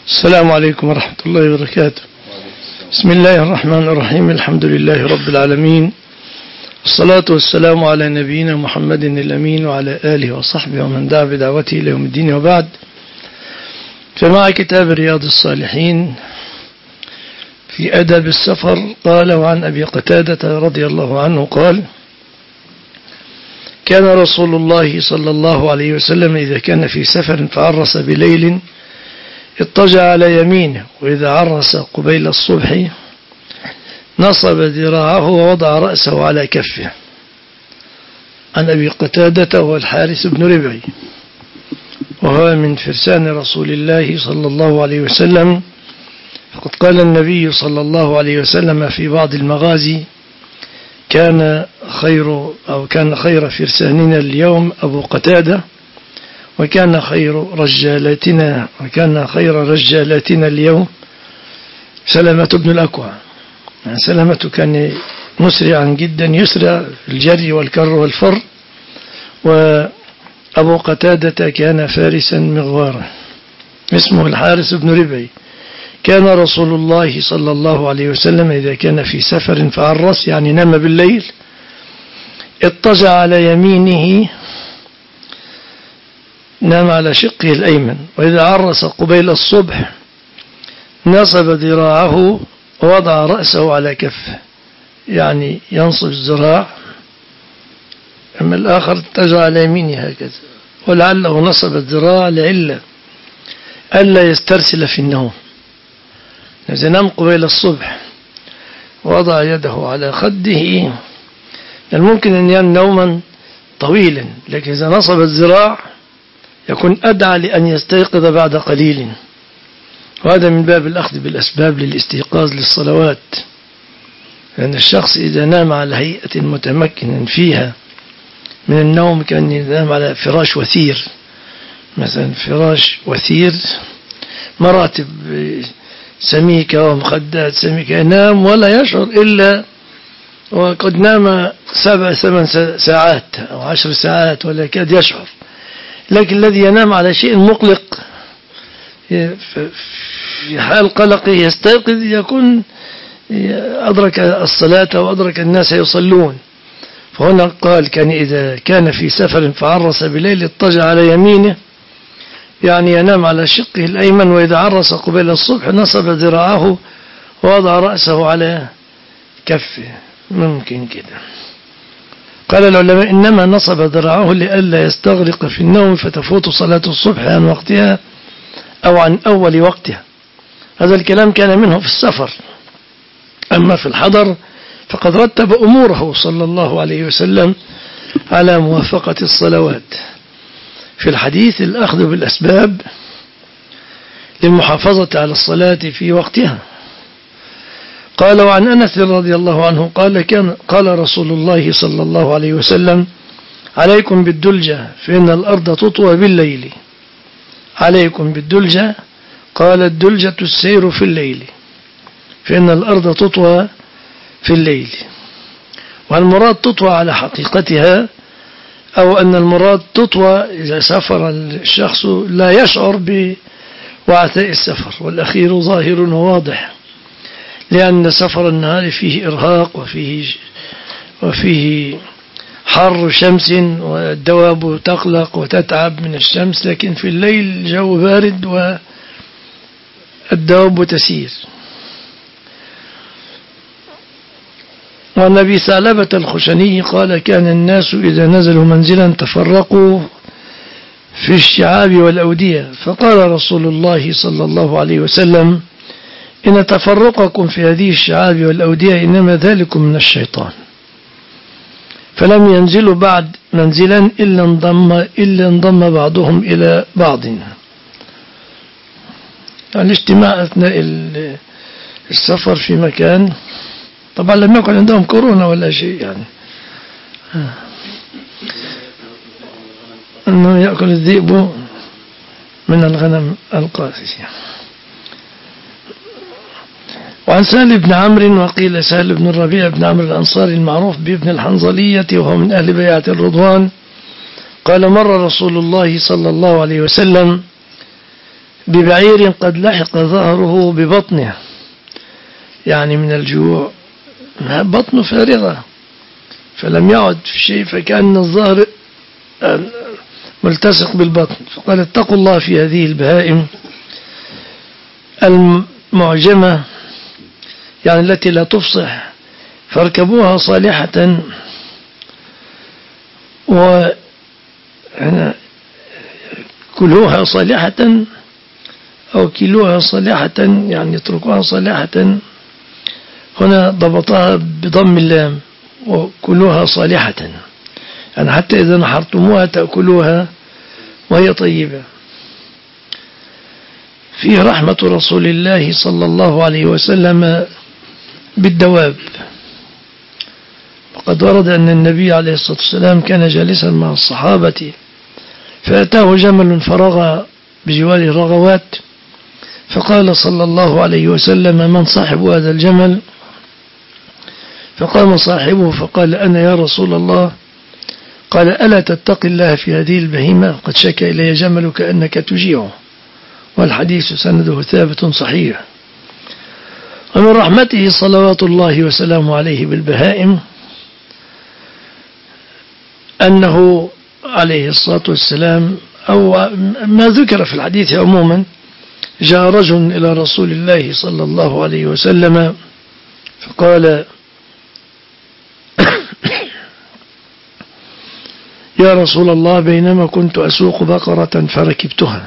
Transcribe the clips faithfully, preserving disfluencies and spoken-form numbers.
السلام عليكم ورحمة الله وبركاته. بسم الله الرحمن الرحيم. الحمد لله رب العالمين، الصلاة والسلام على نبينا محمد الأمين وعلى آله وصحبه ومن دعا بدعوته إلى يوم الدين، وبعد. فمع كتاب رياض الصالحين في أدب السفر، قال: وعن أبي قتادة رضي الله عنه قال: كان رسول الله صلى الله عليه وسلم إذا كان في سفر فعرس بليل اضطجع على يمينه، وإذا عرس قبيل الصبح نصب ذراعه ووضع رأسه على كفه. عن أبي قتادة والحارث بن ربعي، وهو من فرسان رسول الله صلى الله عليه وسلم. فقد قال النبي صلى الله عليه وسلم في بعض المغازي: كان خير أو كان خير فرساننا اليوم أبو قتادة، وكان خير رجالاتنا وكان خير رجالاتنا اليوم سلمة بن الأكوع. يعني سلمة كان مسرعا جدا، يسرع في الجري والكر والفر، وأبو قتادة كان فارسا مغوارا اسمه الحارث بن ربعي. كان رسول الله صلى الله عليه وسلم إذا كان في سفر فعرس، يعني نام بالليل، اضطجع على يمينه، نام على شقه الأيمن، وإذا عرس قبيل الصبح نصب ذراعه ووضع رأسه على كفه، يعني ينصب الذراع، أما الآخر اتجع على يمينه هكذا، ولعله نصب الذراع لعلة ألا يسترسل في النوم. إذا نام قبيل الصبح ووضع يده على خده الممكن أن ينام نوما طويلا، لكن إذا نصب الذراع يكون أدعى لأن يستيقظ بعد قليل، وهذا من باب الأخذ بالأسباب للاستيقاظ للصلوات. لأن الشخص إذا نام على هيئة متمكن فيها من النوم كأن ينام على فراش وثير، مثلا فراش وثير مراتب سميكة ومخدات سميكة، ينام ولا يشعر إلا وقد نام سبع ثمان ساعات أو عشر ساعات ولا يكاد يشعر. لكن الذي ينام على شيء مقلق في حال قلقه يستيقظ يكون أدرك الصلاة وأدرك الناس يصلون. فهنا قال: كان إذا كان في سفر فعرس بليل اضطجع على يمينه، يعني ينام على شقه الأيمن، وإذا عرس قبيل الصبح نصب ذراعه ووضع رأسه على كفه. ممكن كده. قال العلماء: إنما نصب ذراعه لئلا يستغرق في النوم فتفوت صلاة الصبح عن وقتها أو عن أول وقتها. هذا الكلام كان منه في السفر، أما في الحضر فقد رتب أموره صلى الله عليه وسلم على موافقة الصلوات. في الحديث الأخذ بالأسباب للمحافظة على الصلاة في وقتها. قال: وعن أنس رضي الله عنه قال: كان قال رسول الله صلى الله عليه وسلم: عليكم بالدلجة فإن الأرض تطوى بالليل. عليكم بالدلجة، قال: الدلجة السير في الليل، فإن الأرض تطوى في الليل. والمراد تطوى على حقيقتها، أو أن المراد تطوى إذا سافر الشخص لا يشعر بوعثاء السفر، والأخير ظاهر وواضح، لأن سفر النهار فيه إرهاق وفيه وفيه حر شمس والدواب تقلق وتتعب من الشمس، لكن في الليل الجو بارد والدواب تسير. وعن أبي ثعلبة الخشني قال: كان الناس إذا نزلوا منزلا تفرقوا في الشعاب والأودية، فقال رسول الله صلى الله عليه وسلم: إن تفرقكم في هذه الشعاب والأودية إنما ذلكم من الشيطان. فلم ينزلوا بعد منزلا إلا انضم, إلا انضم بعضهم إلى بعض. الاجتماع أثناء السفر في مكان، طبعا لم يكن عندهم كورونا ولا شيء، يعني أنه يأكل الذئب من الغنم القاسية. وعن سهل بن عمرو، وقيل سهل بن الربيع بن عمرو الأنصاري المعروف بابن الحنظلية، وهو من أهل بيعة الرضوان، قال: مر رسول الله صلى الله عليه وسلم ببعير قد لحق ظهره ببطنه، يعني من الجوع بطنه فارغة فلم يعد في شيء، فكأن الظهر ملتصق بالبطن. فقال اتقوا الله في هذه البهائم المعجمة، يعني التي لا تفصح، فاركبوها صالحة وكلوها صالحة أو كلوها صالحة، يعني اتركوها صالحة. هنا ضبطها بضم اللام، وكلوها صالحة، يعني حتى إذا نحرتموها تأكلوها وهي طيبة. فيه رحمة رسول الله صلى الله عليه وسلم بالدواب. وقد ورد أن النبي عليه الصلاة والسلام كان جالسا مع الصحابة فأتاه جمل فرغ بجوار الرغوات، فقال صلى الله عليه وسلم من صاحب هذا الجمل؟ فقام صاحبه فقال أنا يا رسول الله. قال ألا تتقي الله في هذه البهيمة؟ قد شكى إلي جملك أنك تجيعه. والحديث سنده ثابت صحيح. ومن رحمته صلوات الله وسلامه عليه بالبهائم أنه عليه الصلاة والسلام، أو ما ذكر في الحديث عموما، جاء رجل إلى رسول الله صلى الله عليه وسلم فقال يا رسول الله بينما كنت أسوق بقرة فركبتها،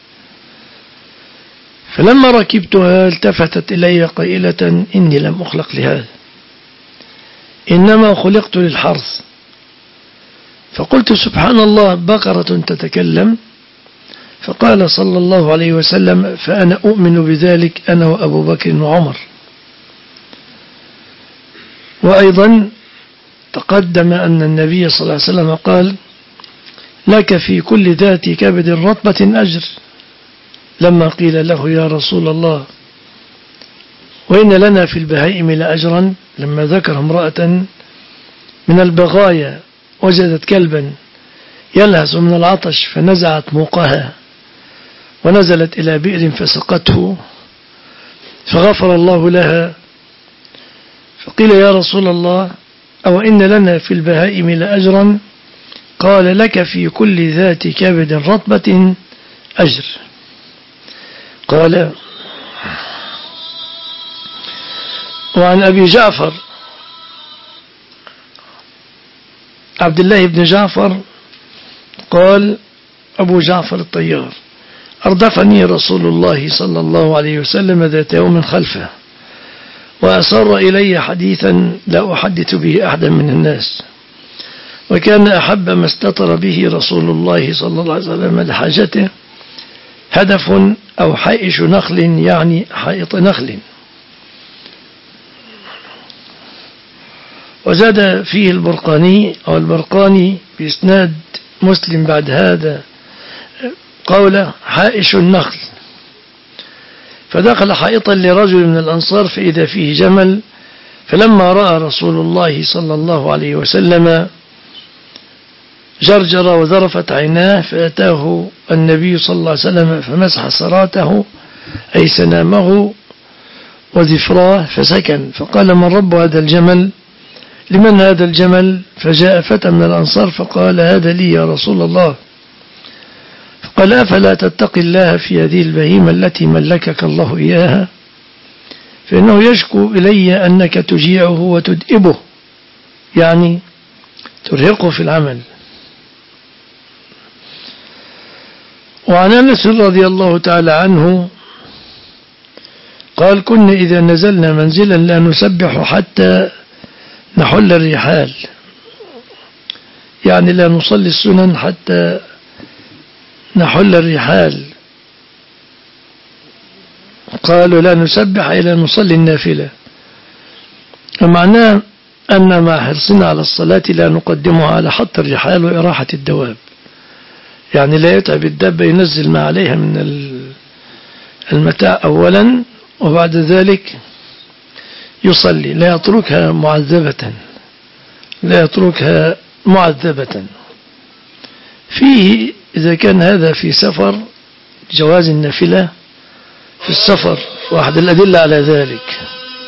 فلما ركبتها التفتت إلي قائلة إني لم أخلق لهذا، إنما خلقت للحرث. فقلت سبحان الله بقرة تتكلم؟ فقال صلى الله عليه وسلم فأنا أؤمن بذلك أنا وأبو بكر وعمر. وأيضا تقدم أن النبي صلى الله عليه وسلم قال لك في كل ذات كبد رطبة أجر، لما قيل له يا رسول الله وإن لنا في البهائم لأجرا، لما ذكر امرأة من البغايا وجدت كلبا يلهث من العطش فنزعت موقها ونزلت إلى بئر فسقته فغفر الله لها، فقيل يا رسول الله أو إن لنا في البهائم لأجرا؟ قال لك في كل ذات كبد رطبة أجر. قال وعن أبي جعفر عبد الله بن جعفر قال أبو جعفر الطيار أردفني رسول الله صلى الله عليه وسلم ذات يوم خلفه وأسر إلي حديثا لا أحدث به أحدا من الناس، وكان أحب ما استطر به رسول الله صلى الله عليه وسلم لحاجته هدف أو حائش نخل، يعني حائط نخل. وزاد فيه البرقاني أو البرقاني بإسناد مسلم بعد هذا قوله حائش النخل. فدخل حائطا لرجل من الأنصار فإذا فيه جمل، فلما رأى رسول الله صلى الله عليه وسلم جرجر وذرفت عيناه، فأتاه النبي صلى الله عليه وسلم فمسح سراته أي سنامه وذفراه فسكن، فقال من رب هذا الجمل؟ لمن هذا الجمل؟ فجاء فتى من الأنصار فقال هذا لي يا رسول الله. فقال أفلا تتقي الله في هذه البهيمة التي ملكك الله إياها؟ فإنه يشكو إلي أنك تجيعه وتدئبه، يعني ترهقه في العمل. وعن أنس رضي الله تعالى عنه قال كنا إذا نزلنا منزلا لا نسبح حتى نحل الرحال، يعني لا نصلي السنن حتى نحل الرحال. قالوا لا نسبح إلا نصلي النافلة، ومعناه أن مع حرصنا على الصلاة لا نقدمها على حط الرحال وإراحة الدواب، يعني لا يتعب الدابة، ينزل ما عليها من المتاع أولا وبعد ذلك يصلي، لا يتركها معذبة لا يتركها معذبة. فيه إذا كان هذا في سفر جواز النافلة في السفر، واحد الأدلة على ذلك.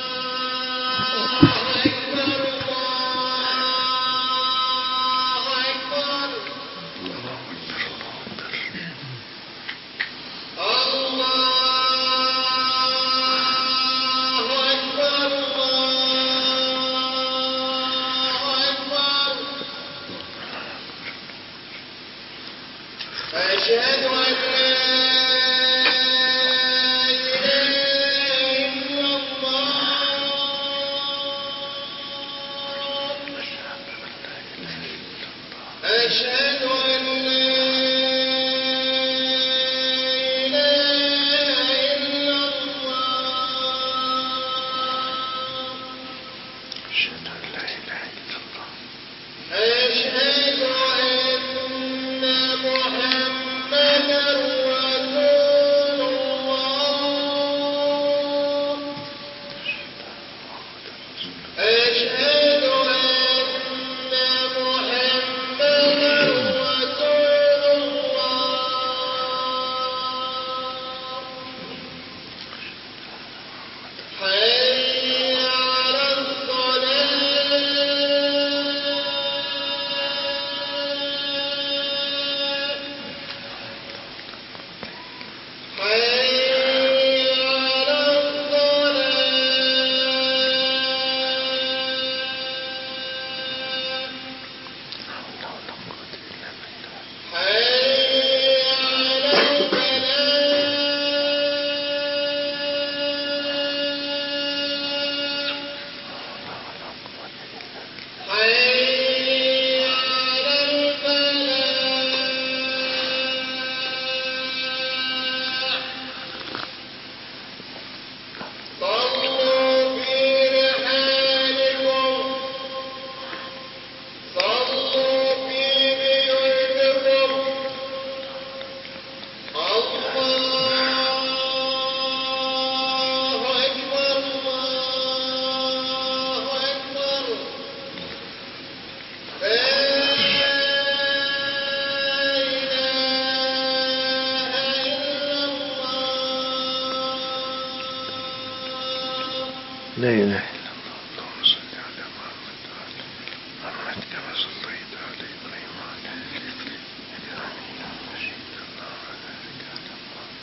لا إله إلا الله. اللهم صل على محمد وعلى محمد كما صليت على إبراهيم وعلى آل إبراهيم إنك حميد مجيد. اللهم بارك على محمد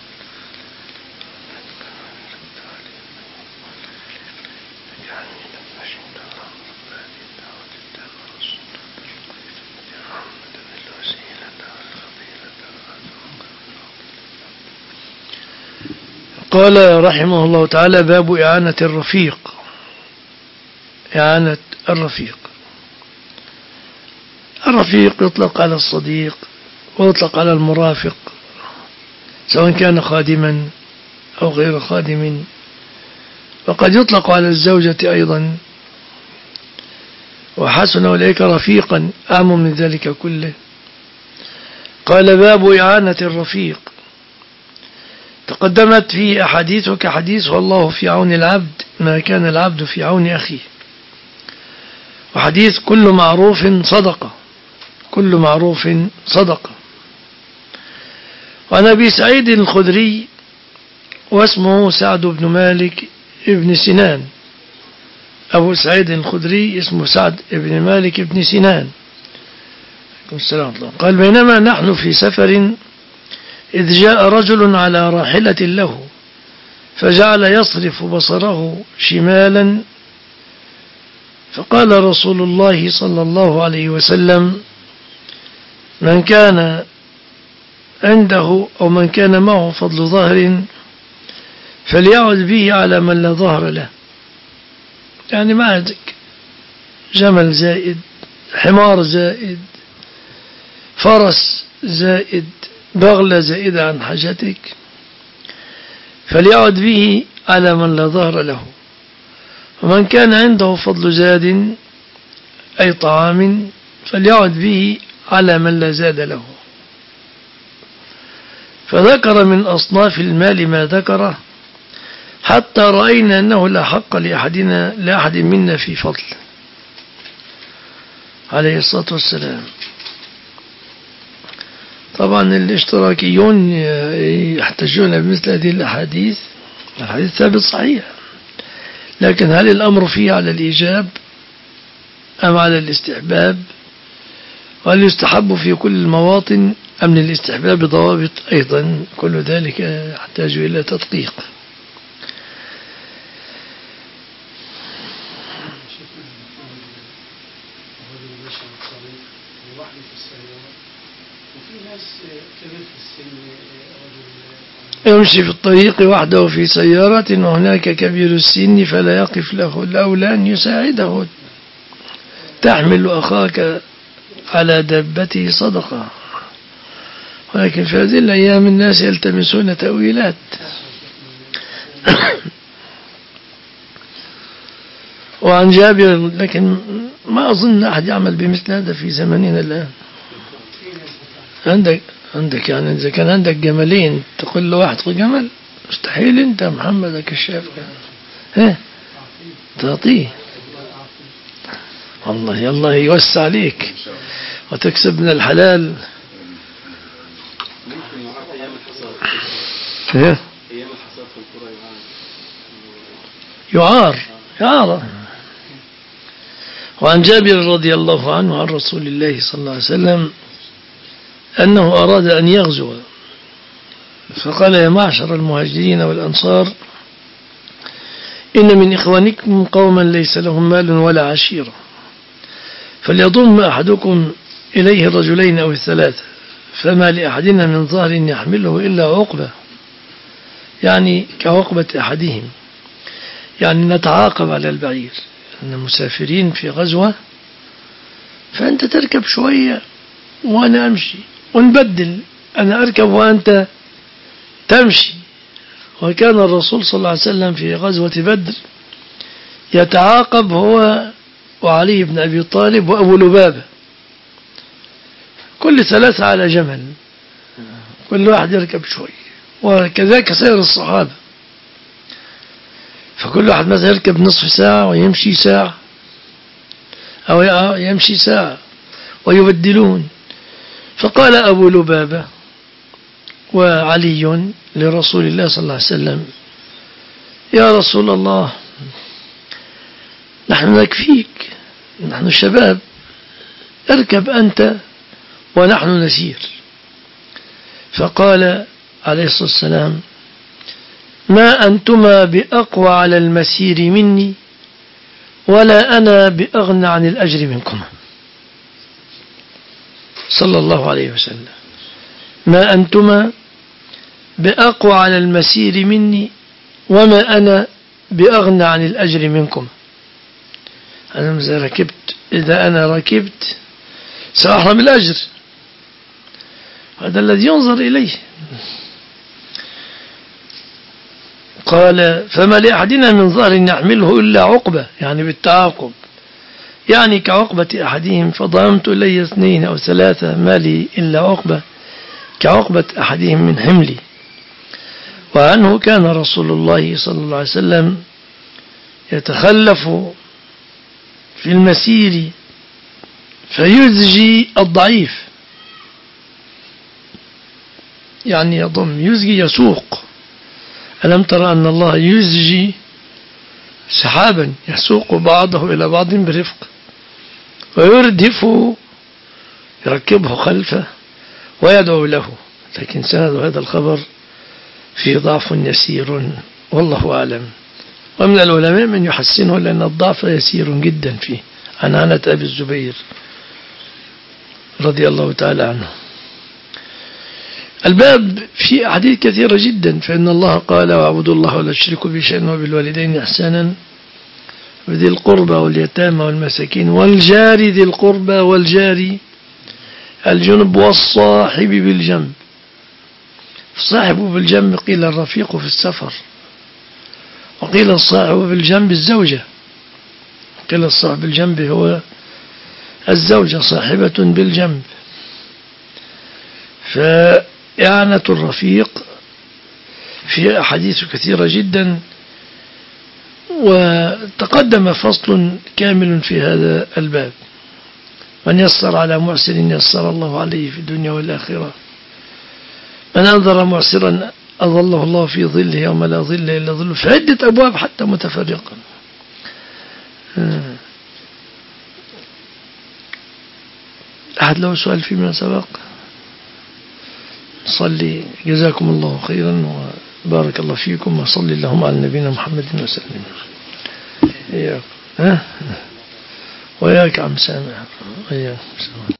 كما باركت على إبراهيم وعلى آل إبراهيم إنك حميد مجيد. اللهم رب هذه الدعوة التامة والصلاة محمد الوسيلة والفضيلة قال رحمه الله تعالى: باب إعانة الرفيق. إعانة الرفيق. الرفيق يطلق على الصديق ويطلق على المرافق، سواء كان خادما أو غير خادم، وقد يطلق على الزوجة أيضا. وحسن أولئك رفيقا أعم من ذلك كله. قال: باب إعانة الرفيق. تقدمت فيه أحاديث كحديث: والله في عون العبد ما كان العبد في عون أخيه، وحديث: كل معروف صدقة، كل معروف صدقة. وعن أبي سعيد الخدري واسمه سعد بن مالك ابن سنان. أبو سعيد الخدري اسمه سعد بن مالك ابن سنان. قال: بينما نحن في سفر إذ جاء رجل على راحلة له فجعل يصرف بصره شمالا، فقال رسول الله صلى الله عليه وسلم: من كان عنده أو من كان معه فضل ظهر فليعد به على من لا ظهر له. يعني ما عندك جمل زائد، حمار زائد، فرس زائد، بغلة زائدة عن حاجتك، فليعد به على من لا ظهر له. ومن كان عنده فضل زاد أي طعام فليعد به على من لا زاد له. فذكر من أصناف المال ما ذكره، حتى رأينا أنه لا حق لأحدنا لأحد منا في فضل عليه الصلاة والسلام. طبعا الاشتراكيون يحتجون بمثل هذه الأحاديث. الحديث ثابت صحيح، لكن هل الأمر فيه على الإيجاب أم على الاستحباب؟ وهل يستحب في كل المواطن أم للاستحباب ضوابط؟ أيضا كل ذلك يحتاج إلى تدقيق. يمشي في الطريق وحده في سيارة وهناك كبير السن فلا يقف له، الأولى أن يساعده. تحمل أخاك على دابته صدقة، ولكن في هذه الأيام الناس يلتمسون تأويلات. وعن جابر، لكن ما أظن أحد يعمل بمثل هذا في زمننا الآن. عندك عندك يعني إذا كان عندك جملين تقول له واحد خذ جمل، مستحيل أنت محمد كشاف ها تعطيه. والله الله يوسع عليك وتكسب من الحلال. ها يعار يعار. وعن جابر رضي الله عنه عن رسول الله صلى الله عليه وسلم أنه أراد أن يغزو، فقال: يا معشر المهاجرين والأنصار، إن من إخوانكم قوما ليس لهم مال ولا عشيرة، فليضم أحدكم إليه الرجلين أو الثلاثة، فما لأحدنا من ظهر يحمله إلا عقبة، يعني كعقبة أحدهم، يعني نتعاقب على البعير، أن مسافرين في غزوة، فأنت تركب شوية وأنا أمشي ونبدل، أنا أركب وأنت تمشي. وكان الرسول صلى الله عليه وسلم في غزوة بدر يتعاقب هو وعلي بن أبي طالب وأبو لبابة، كل ثلاثة على جمل، كل واحد يركب شوي، وكذلك سير الصحابة، فكل واحد مثلا يركب نصف ساعة ويمشي ساعة أو يمشي ساعة ويبدلون. فقال أبو لبابة وعلي لرسول الله صلى الله عليه وسلم: يا رسول الله، نحن نكفيك، نحن شباب، اركب أنت ونحن نسير. فقال عليه الصلاة والسلام: ما أنتما بأقوى على المسير مني، ولا أنا بأغنى عن الأجر منكما، صلى الله عليه وسلم. ما أنتما بأقوى على المسير مني، وما أنا بأغنى عن الأجر منكم. أنا إذا ركبت إذا أنا ركبت سأحرم الأجر، هذا الذي ينظر إليه. قال: فما لأحدنا من ظهر يحمله إلا عقبة، يعني بالتعاقب، يعني كعقبة أحدهم، فضممت إلي اثنين أو ثلاثة، ما لي إلا عقبة كعقبة أحدهم من حملي. وعنه كان رسول الله صلى الله عليه وسلم يتخلف في المسير فيزجي الضعيف، يعني يضم، يزجي يسوق. ألم ترى أن الله يزجي سحابا يسوق بعضه إلى بعض برفق، ويردف يركبه خلفه ويدعو له. لكن سند هذا الخبر في ضعف يسير، والله أعلم. ومن العلماء من يحسنه لأن الضعف يسير جدا فيه، عن عنة أبي الزبير رضي الله تعالى عنه. الباب في أحاديث كثيرة جدا، فإن الله قال: واعبدوا الله ولا تشركوا به شيئا وبالوالدين إحسانا وذي القربى واليتامى والمساكين والجار ذي القربى والجار الجنب والصاحب بالجنب. الصاحب بالجنب قيل الرفيق في السفر، وقيل الصاحب بالجنب الزوجة، قيل الصاحب بالجنب هو الزوجة صاحبة بالجنب. فإعانة الرفيق في أحاديث كثيرة جدا، وتقدم فصل كامل في هذا الباب: من يسر على محسن يسر الله عليه في الدنيا والآخرة. من أنذر معسرا أظله الله في ظله يوم لا ظل إلا ظله، في عدة أبواب حتى متفرقة. أحد له سؤال فيما سبق؟ صلي جزاكم الله خيرا وبارك الله فيكم، وصلي اللهم على نبينا محمد وسلم. إياك ها وياك عم سامع. إياك.